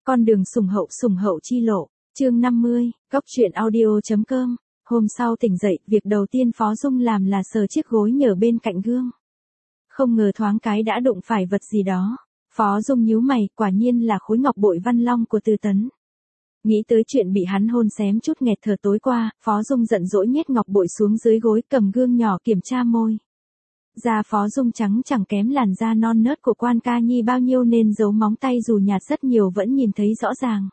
Con đường sủng hậu chi lộ, chương 50, góc truyện audio.com. Hôm sau tỉnh dậy, việc đầu tiên Phó Dung làm là sờ chiếc gối nhờ bên cạnh gương. Không ngờ thoáng cái đã đụng phải vật gì đó. Phó Dung nhíu mày, quả nhiên là khối ngọc bội văn long của Từ Tấn. Nghĩ tới chuyện bị hắn hôn xém chút nghẹt thở tối qua, Phó Dung giận dỗi nhét ngọc bội xuống dưới gối, cầm gương nhỏ kiểm tra môi. Da Phó Dung trắng chẳng kém làn da non nớt của Quan Ca Nhi bao nhiêu nên dấu móng tay dù nhạt rất nhiều vẫn nhìn thấy rõ ràng.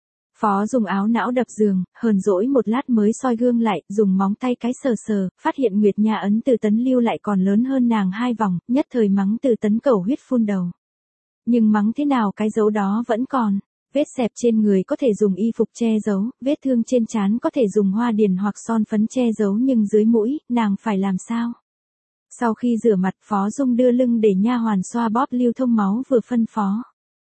Phó Dung áo não đập giường, hờn dỗi một lát mới soi gương lại, dùng móng tay cái sờ, phát hiện Nguyệt Nha ấn Từ Tấn lưu lại còn lớn hơn nàng 2 vòng, nhất thời mắng Từ Tấn cầu huyết phun đầu. Nhưng mắng thế nào cái dấu đó vẫn còn. Vết xẹp trên người có thể dùng y phục che giấu, vết thương trên trán có thể dùng hoa điền hoặc son phấn che giấu nhưng dưới mũi, nàng phải làm sao? Sau khi rửa mặt, Phó Dung đưa lưng để nha hoàn xoa bóp lưu thông máu vừa phân phó.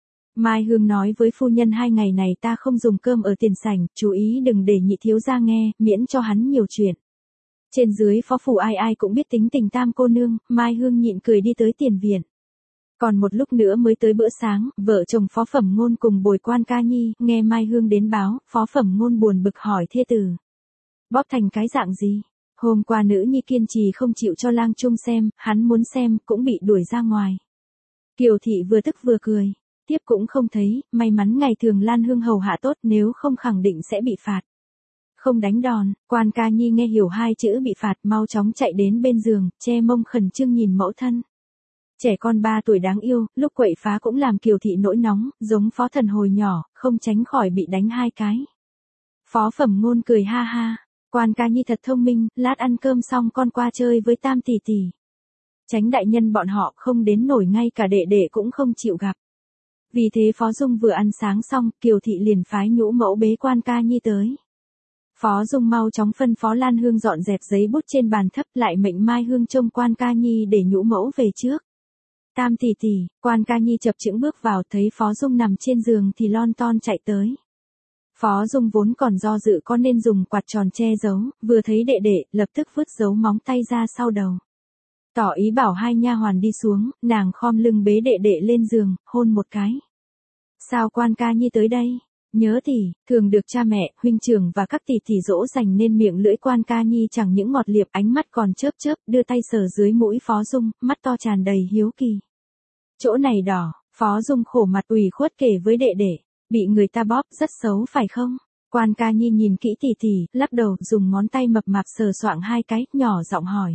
Mai Hương nói với phu nhân 2 ngày này ta không dùng cơm ở tiền sảnh, chú ý đừng để nhị thiếu gia nghe, miễn cho hắn nhiều chuyện. Trên dưới phó phủ ai cũng biết tính tình Tam cô nương, Mai Hương nhịn cười đi tới tiền viện. Còn một lúc nữa mới tới bữa sáng, vợ chồng Phó Phẩm Ngôn cùng bồi Quan Ca Nhi, nghe Mai Hương đến báo, Phó Phẩm Ngôn buồn bực hỏi thê tử. Bóp thành cái dạng gì? Hôm qua nữ nhi kiên trì không chịu cho lang trung xem, hắn muốn xem, cũng bị đuổi ra ngoài. Kiều thị vừa tức vừa cười. Tiếp cũng không thấy, may mắn ngày thường Lan Hương hầu hạ tốt, nếu không khẳng định sẽ bị phạt. Không đánh đòn, Quan Ca Nhi nghe hiểu 2 chữ bị phạt, mau chóng chạy đến bên giường, che mông khẩn trương nhìn mẫu thân. Trẻ con 3 tuổi đáng yêu, lúc quậy phá cũng làm Kiều thị nỗi nóng, giống Phó Thần hồi nhỏ, không tránh khỏi bị đánh 2 cái. Phó Phẩm Ngôn cười ha ha, Quan Ca Nhi thật thông minh, lát ăn cơm xong con qua chơi với Tam tỷ tỷ. Tránh đại nhân bọn họ không đến nổi, ngay cả đệ đệ cũng không chịu gặp. Vì thế Phó Dung vừa ăn sáng xong, Kiều thị liền phái nhũ mẫu bế Quan Ca Nhi tới. Phó Dung mau chóng phân phó Lan Hương dọn dẹp giấy bút trên bàn thấp, lại mệnh Mai Hương trông Quan Ca Nhi để nhũ mẫu về trước. Tam tỷ tỷ, Quan Ca Nhi chập chững bước vào, thấy Phó Dung nằm trên giường thì lon ton chạy tới. Phó Dung vốn còn do dự có nên dùng quạt tròn che giấu, vừa thấy đệ đệ, lập tức vứt dấu móng tay ra sau đầu. Tỏ ý bảo 2 nha hoàn đi xuống, nàng khom lưng bế đệ đệ lên giường, hôn một cái. Sao Quan Ca Nhi tới đây? Nhớ tỷ, thường được cha mẹ, huynh trưởng và các tỷ tỷ dỗ dành nên miệng lưỡi Quan Ca Nhi chẳng những ngọt liệp, ánh mắt còn chớp chớp, đưa tay sờ dưới mũi Phó Dung, mắt to tràn đầy hiếu kỳ. Chỗ này đỏ, Phó Dung khổ mặt ủy khuất kể với đệ đệ, bị người ta bóp rất xấu phải không? Quan Ca Nhi nhìn kỹ tỷ tỷ, lắc đầu, dùng ngón tay mập mạp sờ soạng 2 cái, nhỏ giọng hỏi.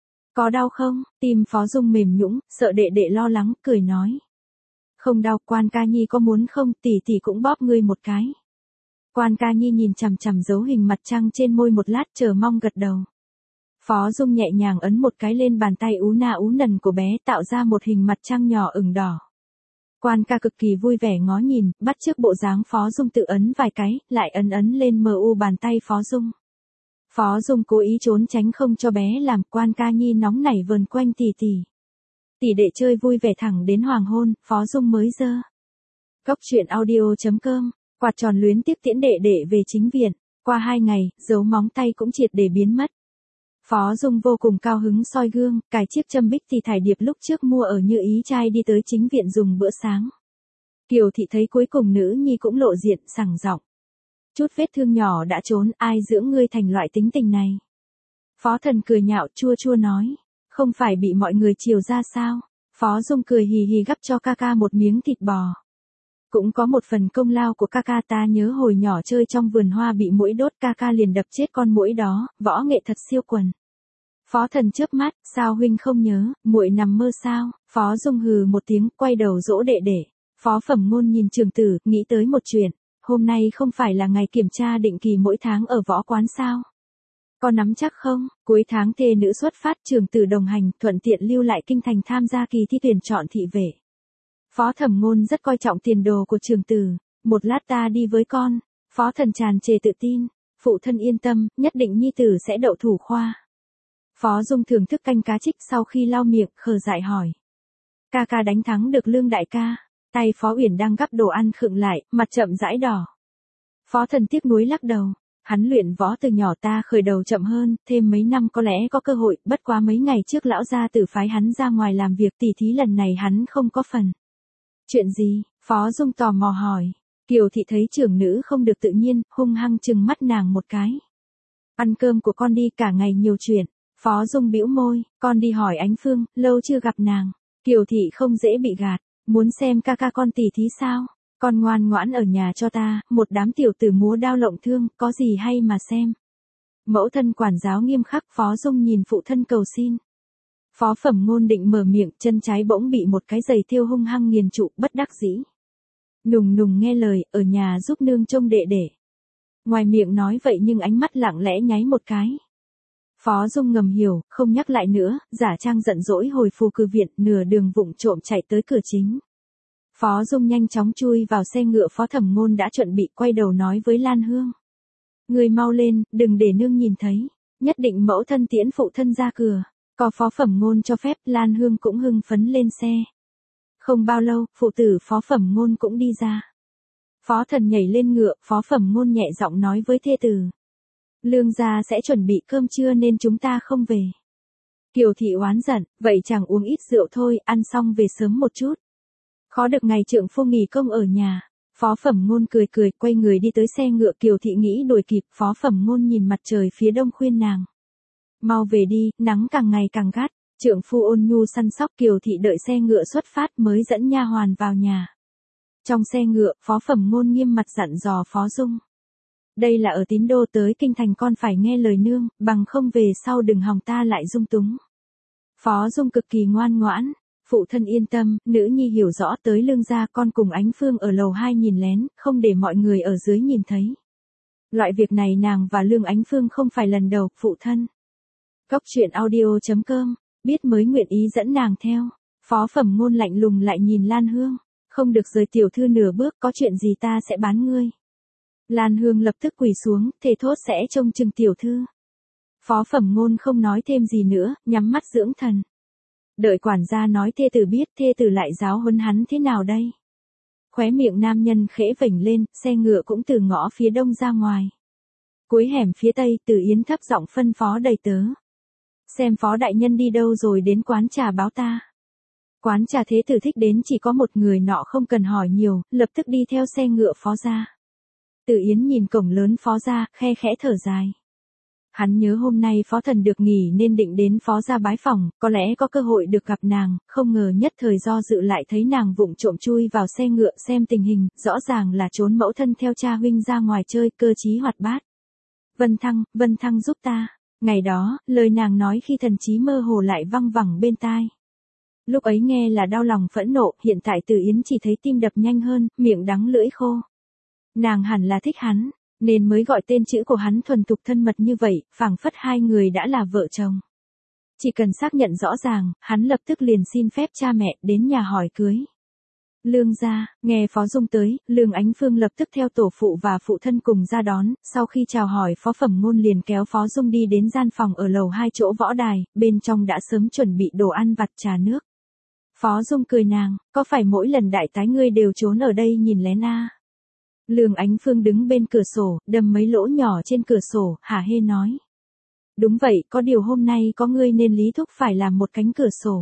Có đau không? Tim Phó Dung mềm nhũn, sợ đệ đệ lo lắng, cười nói. Không đau, Quan Ca Nhi có muốn không, tỷ tỷ cũng bóp ngươi một cái. Quan Ca Nhi nhìn chằm chằm dấu hình mặt trăng trên môi một lát, chờ mong gật đầu. Phó Dung nhẹ nhàng ấn một cái lên bàn tay ú na ú nần của bé, tạo ra một hình mặt trăng nhỏ ửng đỏ. Quan Ca cực kỳ vui vẻ ngó nhìn, bắt chước bộ dáng Phó Dung tự ấn vài cái, lại ấn lên mu bàn tay Phó Dung. Phó Dung cố ý trốn tránh không cho bé làm, Quan Ca Nhi nóng nảy vờn quanh tỷ tỷ. Tỷ đệ chơi vui vẻ thẳng đến hoàng hôn, Phó Dung mới dơ. Góc truyện audio.com, quạt tròn luyến tiếc tiễn đệ đệ về chính viện. Qua 2 ngày, dấu móng tay cũng triệt để biến mất. Phó Dung vô cùng cao hứng soi gương, cài chiếc châm bích thì thải điệp lúc trước mua ở Như Ý trai đi tới chính viện dùng bữa sáng. Kiều thị thấy cuối cùng nữ nhi cũng lộ diện, sảng giọng. Chút vết thương nhỏ đã trốn, ai dưỡng ngươi thành loại tính tình này? Phó Thần cười nhạo chua chua nói. Không phải bị mọi người chiều ra sao? Phó Dung cười hì hì gắp cho ca ca một miếng thịt bò. Cũng có một phần công lao của ca ca, ta nhớ hồi nhỏ chơi trong vườn hoa bị muỗi đốt, ca ca liền đập chết con muỗi đó, võ nghệ thật siêu quần. Phó Thần chớp mắt, sao huynh không nhớ, muội nằm mơ sao? Phó Dung hừ một tiếng, quay đầu dỗ đệ đệ. Phó Phẩm Ngôn nhìn trường tử, nghĩ tới một chuyện, hôm nay không phải là ngày kiểm tra định kỳ mỗi tháng ở võ quán sao? Có nắm chắc không? Cuối tháng thê nữ xuất phát, trường tử đồng hành, thuận tiện lưu lại kinh thành tham gia kỳ thi tuyển chọn thị vệ. Phó Thẩm Ngôn rất coi trọng tiền đồ của trường tử. Một lát ta đi với con. Phó Thần tràn trề tự tin. Phụ thân yên tâm, nhất định nhi tử sẽ đậu thủ khoa. Phó Dung thưởng thức canh cá trích, sau khi lau miệng, khờ dại hỏi. Ca ca đánh thắng được Lương đại ca. Tay Phó Uyển đang gắp đồ ăn khựng lại, mặt chậm rãi đỏ. Phó Thần tiếc nuối lắc đầu. Hắn luyện võ từ nhỏ, ta khởi đầu chậm hơn, thêm mấy năm có lẽ có cơ hội, bất quá mấy ngày trước lão gia tử phái hắn ra ngoài làm việc, tỉ thí lần này hắn không có phần. Chuyện gì? Phó Dung tò mò hỏi. Kiều Thị thấy trưởng nữ không được tự nhiên, hung hăng trừng mắt nàng một cái. Ăn cơm của con đi, cả ngày nhiều chuyện. Phó Dung bĩu môi, con đi hỏi Ánh Phương, lâu chưa gặp nàng. Kiều Thị không dễ bị gạt, muốn xem ca ca con tỉ thí sao? Con ngoan ngoãn ở nhà cho ta, một đám tiểu tử múa đao lộng thương, có gì hay mà xem. Mẫu thân quản giáo nghiêm khắc, Phó Dung nhìn phụ thân cầu xin. Phó Phẩm Ngôn định mở miệng, chân trái bỗng bị một cái giày thêu hung hăng nghiền trụ, bất đắc dĩ. Nùng nùng nghe lời, ở nhà giúp nương trông đệ đệ. Ngoài miệng nói vậy nhưng ánh mắt lặng lẽ nháy một cái. Phó Dung ngầm hiểu, không nhắc lại nữa, giả trang giận dỗi hồi phù cử viện, nửa đường vụng trộm chạy tới cửa chính. Phó Dung nhanh chóng chui vào xe ngựa Phó Thẩm Ngôn đã chuẩn bị, quay đầu nói với Lan Hương. Người mau lên, đừng để nương nhìn thấy, nhất định mẫu thân tiễn phụ thân ra cửa. Có Phó Phẩm Ngôn cho phép, Lan Hương cũng hưng phấn lên xe. Không bao lâu, phụ tử Phó Phẩm Ngôn cũng đi ra. Phó Thần nhảy lên ngựa, Phó Phẩm Ngôn nhẹ giọng nói với thê tử. Lương gia sẽ chuẩn bị cơm trưa nên chúng ta không về. Kiều Thị oán giận, vậy chẳng uống ít rượu thôi, ăn xong về sớm một chút. Khó được ngày trượng phu nghỉ công ở nhà. Phó Phẩm Ngôn cười cười, quay người đi tới xe ngựa. Kiều Thị nghĩ đuổi kịp, Phó Phẩm Ngôn nhìn mặt trời phía đông khuyên nàng. Mau về đi, nắng càng ngày càng gắt. Trượng phu ôn nhu săn sóc. Kiều Thị đợi xe ngựa xuất phát mới dẫn nha hoàn vào nhà. Trong xe ngựa, Phó Phẩm Ngôn nghiêm mặt dặn dò Phó Dung. Đây là ở Tín Đô, tới kinh thành con phải nghe lời nương, bằng không về sau đừng hòng ta lại dung túng. Phó Dung cực kỳ ngoan ngoãn, phụ thân yên tâm, nữ nhi hiểu rõ, tới Lương gia con cùng Ánh Phương ở lầu 2 nhìn lén, không để mọi người ở dưới nhìn thấy. Loại việc này nàng và Lương Ánh Phương không phải lần đầu, phụ thân. Cóc truyện audio.com, biết mới nguyện ý dẫn nàng theo. Phó Phẩm Ngôn lạnh lùng lại nhìn Lan Hương, không được rời tiểu thư nửa bước, có chuyện gì ta sẽ bán ngươi. Lan Hương lập tức quỳ xuống, thề thốt sẽ trông chừng tiểu thư. Phó Phẩm Ngôn không nói thêm gì nữa, nhắm mắt dưỡng thần. Đợi quản gia nói thê tử biết, thê tử lại giáo huấn hắn thế nào đây? Khóe miệng nam nhân khẽ vểnh lên, xe ngựa cũng từ ngõ phía đông ra ngoài. Cuối hẻm phía tây, Từ Yến thấp giọng phân phó đầy tớ. Xem Phó đại nhân đi đâu rồi đến quán trà báo ta. Quán trà thế tử thích đến chỉ có một người nọ, không cần hỏi nhiều, lập tức đi theo xe ngựa Phó ra. Từ Yến nhìn cổng lớn Phó ra, khe khẽ thở dài. Hắn nhớ hôm nay Phó Thần được nghỉ nên định đến Phó ra bái phỏng, có lẽ có cơ hội được gặp nàng, không ngờ nhất thời do dự lại thấy nàng vụng trộm chui vào xe ngựa xem tình hình, rõ ràng là trốn mẫu thân theo cha huynh ra ngoài chơi, cơ trí hoạt bát. Vân Thăng giúp ta. Ngày đó, lời nàng nói khi thần trí mơ hồ lại văng vẳng bên tai. Lúc ấy nghe là đau lòng phẫn nộ, hiện tại Từ Yến chỉ thấy tim đập nhanh hơn, miệng đắng lưỡi khô. Nàng hẳn là thích hắn, nên mới gọi tên chữ của hắn thuần thục thân mật như vậy, phảng phất hai người đã là vợ chồng. Chỉ cần xác nhận rõ ràng, hắn lập tức liền xin phép cha mẹ đến nhà hỏi cưới. Lương gia, nghe Phó Dung tới, Lương Ánh Phương lập tức theo tổ phụ và phụ thân cùng ra đón, sau khi chào hỏi Phó Phẩm Ngôn liền kéo Phó Dung đi đến gian phòng ở lầu 2 chỗ võ đài, bên trong đã sớm chuẩn bị đồ ăn vặt trà nước. Phó Dung cười nàng, có phải mỗi lần đại tái ngươi đều trốn ở đây nhìn lén a? Lương Ánh Phương đứng bên cửa sổ, đâm mấy lỗ nhỏ trên cửa sổ, hả hê nói. Đúng vậy, có điều hôm nay có ngươi nên Lý Thúc phải làm một cánh cửa sổ.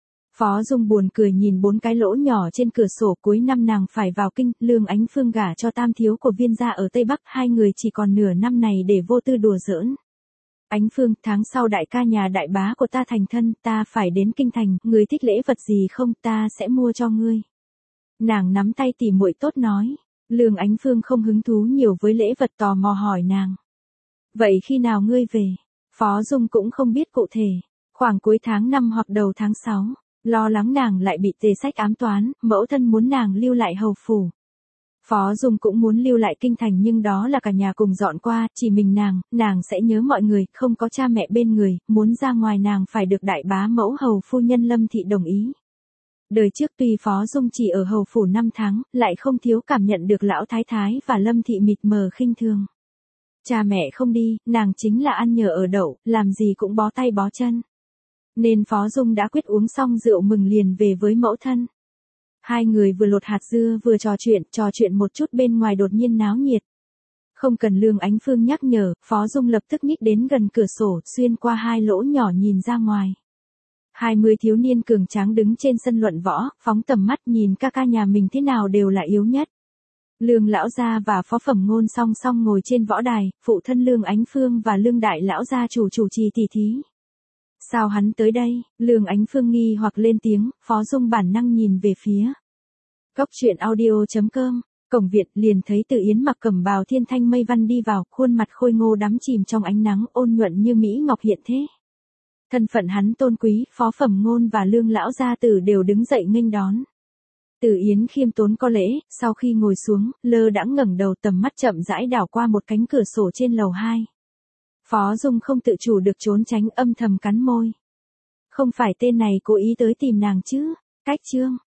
Phó Dung buồn cười nhìn 4 cái lỗ nhỏ trên cửa sổ, cuối năm nàng phải vào kinh, Lương Ánh Phương gả cho tam thiếu của Viên gia ở Tây Bắc, hai người chỉ còn nửa năm này để vô tư đùa giỡn. Ánh Phương, tháng sau đại ca nhà đại bá của ta thành thân, ta phải đến kinh thành, ngươi thích lễ vật gì không, ta sẽ mua cho ngươi. Nàng nắm tay tỉ muội tốt nói. Lương Ánh Phương không hứng thú nhiều với lễ vật, tò mò hỏi nàng. Vậy khi nào ngươi về? Phó Dung cũng không biết cụ thể, khoảng cuối tháng 5 hoặc đầu tháng 6, lo lắng nàng lại bị tề sách ám toán, mẫu thân muốn nàng lưu lại hầu phủ. Phó Dung cũng muốn lưu lại kinh thành nhưng đó là cả nhà cùng dọn qua, chỉ mình nàng sẽ nhớ mọi người, không có cha mẹ bên người, muốn ra ngoài nàng phải được đại bá mẫu hầu phu nhân Lâm Thị đồng ý. Đời trước tuy Phó Dung chỉ ở hầu phủ 5 tháng, lại không thiếu cảm nhận được lão thái thái và Lâm Thị mịt mờ khinh thường. Cha mẹ không đi, nàng chính là ăn nhờ ở đậu, làm gì cũng bó tay bó chân. Nên Phó Dung đã quyết uống xong rượu mừng liền về với mẫu thân. Hai người vừa lột hạt dưa vừa trò chuyện một chút bên ngoài đột nhiên náo nhiệt. Không cần Lương Ánh Phương nhắc nhở, Phó Dung lập tức nhích đến gần cửa sổ, xuyên qua hai lỗ nhỏ nhìn ra ngoài. 20 thiếu niên cường tráng đứng trên sân luận võ, phóng tầm mắt nhìn ca ca nhà mình thế nào đều là yếu nhất. Lương lão gia và Phó Phẩm Ngôn song song ngồi trên võ đài, phụ thân Lương Ánh Phương và Lương đại lão gia chủ trì tỷ thí. Sao hắn tới đây? Lương Ánh Phương nghi hoặc lên tiếng, Phó Dung bản năng nhìn về phía Cốc truyện audio.com. Cổng viện liền thấy Từ Yến mặc cẩm bào thiên thanh mây văn đi vào, khuôn mặt khôi ngô đắm chìm trong ánh nắng ôn nhuận như mỹ ngọc hiện thế. Thân phận hắn tôn quý, Phó Phẩm Ngôn và Lương lão gia tử đều đứng dậy nghênh đón. Từ Yến khiêm tốn có lễ, sau khi ngồi xuống, lơ đãng ngẩng đầu tầm mắt chậm rãi đảo qua một cánh cửa sổ trên lầu 2. Phó Dung không tự chủ được trốn tránh âm thầm cắn môi. Không phải tên này cố ý tới tìm nàng chứ? Cách chương